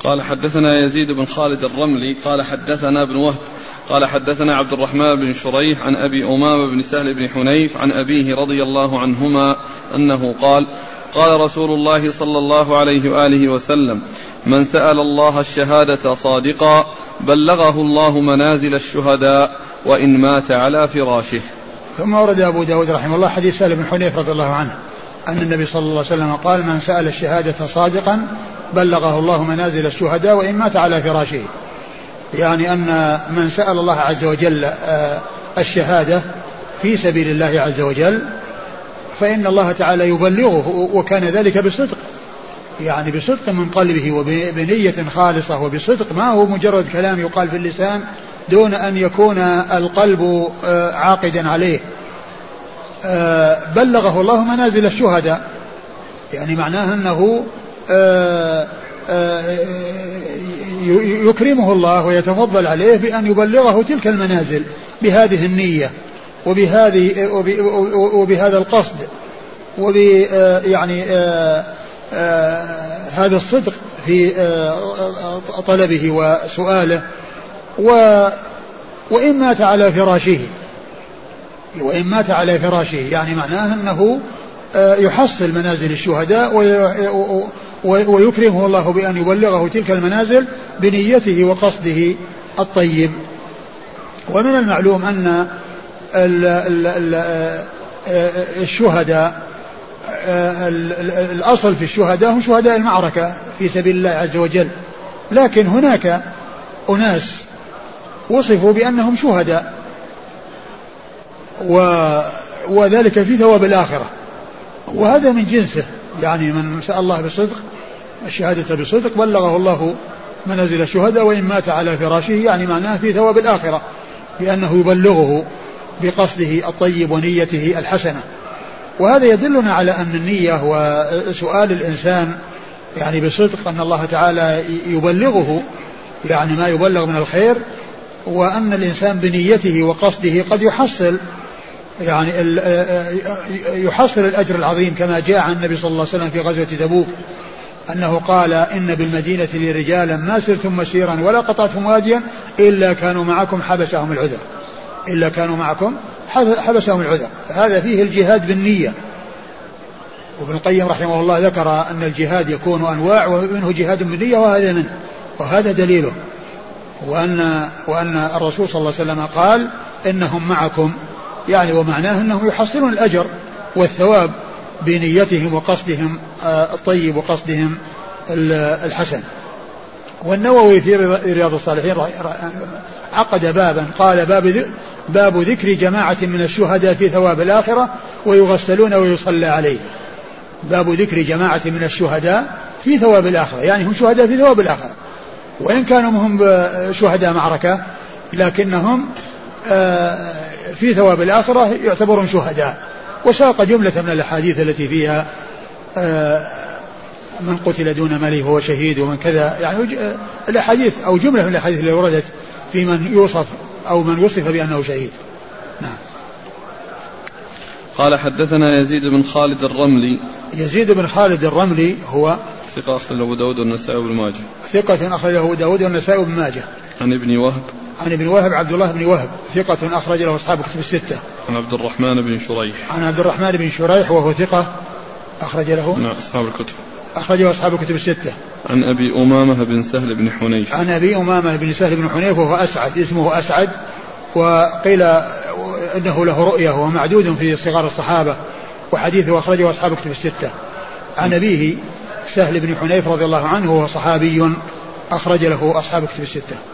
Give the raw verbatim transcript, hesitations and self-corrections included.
قال حدثنا يزيد بن خالد الرملي قال حدثنا ابن وهب قال حدثنا عبد الرحمن بن شريح عن أبي أمامة بن سهل بن حنيف عن أبيه رضي الله عنهما أنه قال قال رسول الله صلى الله عليه وآله وسلم من سأل الله الشهادة صادقا بلغه الله منازل الشهداء وإن مات على فراشه. ثم ورد أبو داود رحمه الله حديث سهل بن حنيف رضي الله عنه أن النبي صلى الله عليه وسلم قال من سأل الشهادة صادقا بلغه الله منازل الشهداء وإن مات على فراشه، يعني أن من سأل الله عز وجل الشهادة في سبيل الله عز وجل فإن الله تعالى يبلغه، وكان ذلك بصدق، يعني بصدق من قلبه وبنية خالصة وبصدق، ما هو مجرد كلام يقال في اللسان دون أن يكون القلب عاقدا عليه. بلغه الله منازل الشهداء، يعني معناه أنه يكرمه الله ويتفضل عليه بأن يبلغه تلك المنازل بهذه النية وبهذه وبهذا القصد وب يعني هذا الصدق في طلبه وسؤاله. وإن مات على فراشه وإن مات على فراشه يعني معناه أنه يحصل منازل الشهداء ويكرمه الله بأن يبلغه تلك المنازل بنيته وقصده الطيب. ومن المعلوم أن الشهداء الأصل في الشهداء هم شهداء المعركة في سبيل الله عز وجل، لكن هناك أناس وصفوا بأنهم شهداء وذلك في ثواب الآخرة، وهذا من جنسه، يعني من سأل الله بصدق الشهادة بصدق بلغه الله منازل الشهداء وإن مات على فراشه، يعني معناه في ثواب الآخرة بأنه يبلغه بقصده الطيب ونيته الحسنة. وهذا يدلنا على أن النية وسؤال الإنسان يعني بصدق أن الله تعالى يبلغه يعني ما يبلغ من الخير، وأن الإنسان بنيته وقصده قد يحصل يعني يحصل الأجر العظيم، كما جاء عن النبي صلى الله عليه وسلم في غزوة تبوك أنه قال إن بالمدينة لرجالا ما سرتم مسيرا ولا قطعتم واديا إلا كانوا معكم حبسهم العذر إلا كانوا معكم حبسهم العذر. هذا فيه الجهاد بالنية، وابن القيم رحمه الله ذكر أن الجهاد يكون أنواع ومنه جهاد بالنية وهذا منه، وهذا دليله. وأن, وأن الرسول صلى الله عليه وسلم قال إنهم معكم، يعني ومعناه أنهم يحصلون الأجر والثواب بنيتهم وقصدهم الطيب وقصدهم الحسن. والنووي في رياض الصالحين عقد بابا قال باب, باب ذكر جماعة من الشهداء في ثواب الآخرة ويغسلون ويصلى عليه. باب ذكر جماعة من الشهداء في ثواب الآخرة، يعني هم شهداء في ثواب الآخرة، وإن كانوا هم شهداء معركة لكنهم في ثواب الآخرة يعتبرون شهداء. وساق جملة من الأحاديث التي فيها من قتل دون ماله فهو شهيد ومن كذا، يعني الأحاديث أو جملة من الأحاديث اللي وردت في من يوصف أو من وصف بأنه شهيد. نعم. قال حدثنا يزيد بن خالد الرملي. يزيد بن خالد الرملي هو ثقة أخرجه أبو داود والنسائي وابن ماجه. ثقة أخرجه أبو داود والنسائي وابن ماجه. عن ابن وهب. عن ابن وهب عبد الله بن وهب ثقة أخرج له أصحاب كتب الستة. عن عبد الرحمن بن شريح. عن عبد الرحمن بن شريح وهو ثقة أخرج له نعم أصحاب الكتب. أخرجه أصحاب كتب الستة. عن أبي أمامة بن سهل بن حنيف. عن أبي أمامة بن سهل بن حنيف وهو أسعد، اسمه أسعد، وقيل إنه له رؤية ومعدود في صغار الصحابة، وحديثه أخرجه أصحاب كتب الستة. عن أبيه سهل بن حنيف رضي الله عنه وهو صحابي أخرج له أصحاب كتب الستة.